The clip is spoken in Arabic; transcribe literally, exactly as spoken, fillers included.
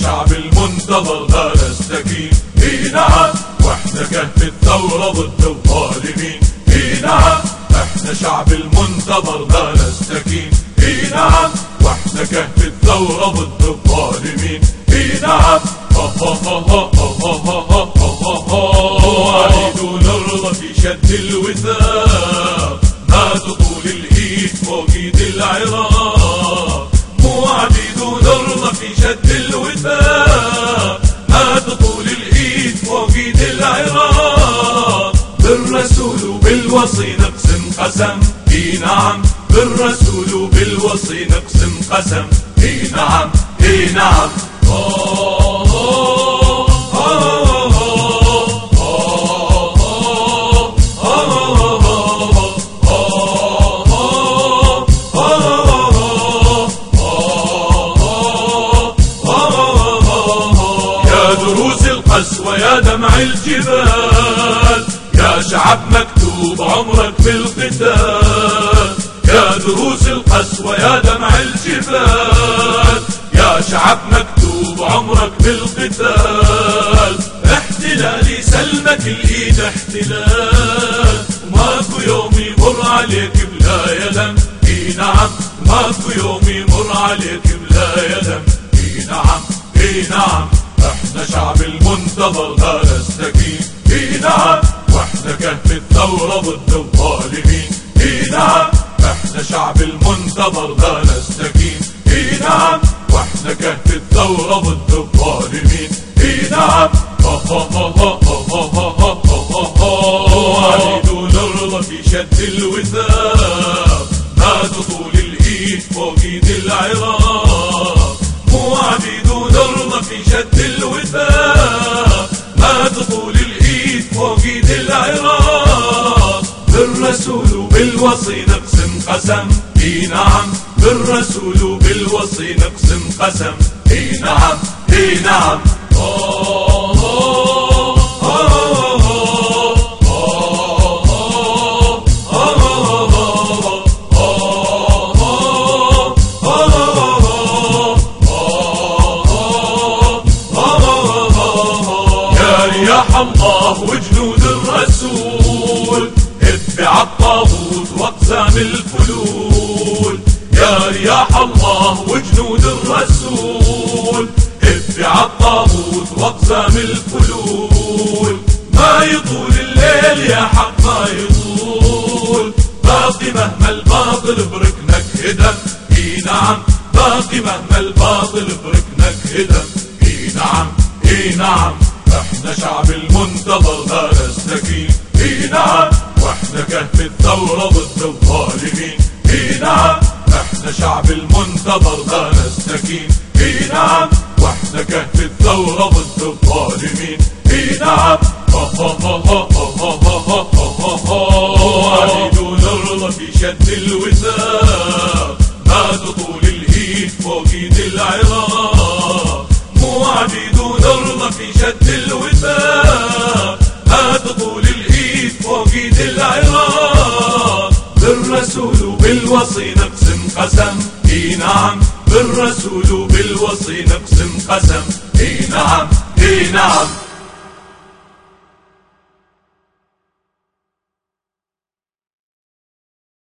شعب المنتظر لا نستكين. اي نعم واحنا كهف الثورة ضد الظالمين. اي نعم احنا شعب المنتظر لا نستكين. اي نعم واحنا كهف الثورة ضد الظالمين. اي نعم وعيد نرضى في شد الوثاق، ما تطول الايد فوق ايد العراق. موعدين نرضى في شد الوثاق، ما تطول الايد فوق ايد العراق. بالرسول وبالوصي نقسم قسم. اي نعم بالرسول وبالوصي نقسم قسم. اي نعم اي نعم ويا دمع الجبال، يا شعب مكتوب عمرك في القتال. يا دروس القسوة يا دمع الجبال، يا شعب مكتوب عمرك في القتال. احتلالي سلمك الايد احتلال، وماكو يوم يمر عليك بلا يلم. اي نعم ماكو يوم يمر عليك بلا يلم. اي نعم اي نعم احنا شعب المنتظر لا نستكين. اي نعم واحنا كهف الثورة ضد الظالمين. اي نعم احنا شعب المنتظر لا نستكين. اي نعم واحنا كهف الثورة ضد الظالمين. اي نعم وعيد نرضى في شد الوثاق، ما تطول الايد فوق ايد العراق. موعدين نرضى في شد الوثاق، ما تطول الايد فوق ايد العراق. بالرسول وبالوصي نقسم قسم. اي نعم بالرسول وبالوصي نقسم قسم. اي نعم اي نعم الله وجنود الرسول، اتبع الطاغوت واقسام الفلول. يا رياح الله وجنود الرسول، اتبع الطاغوت واقسام الفلول. ما يطول الليل يا حق ما يطول، باقي مهما الباطل بركنك هدم. اي نعم باقي مهما الباطل بركنك هدم. اي نعم اي نعم احنا شعب المنتظر لا نستكين. اي نعم واحنا كهف الثورة ضد الظالمين. اي نعم احنا شعب المنتظر لا نستكين. اي نعم واحنا كهف الثورة ضد الظالمين. اي نعم وعيد نرضى في شد الوثاق، ما تطول الايد فوق ايد العراق. موعدين نرضى في شد الوثاق، ما تطول الايد فوق ايد العراق. بالرسول وبالوصي نقسم قسم. اي نعم بالرسول وبالوصي نقسم قسم. اي نعم اي نعم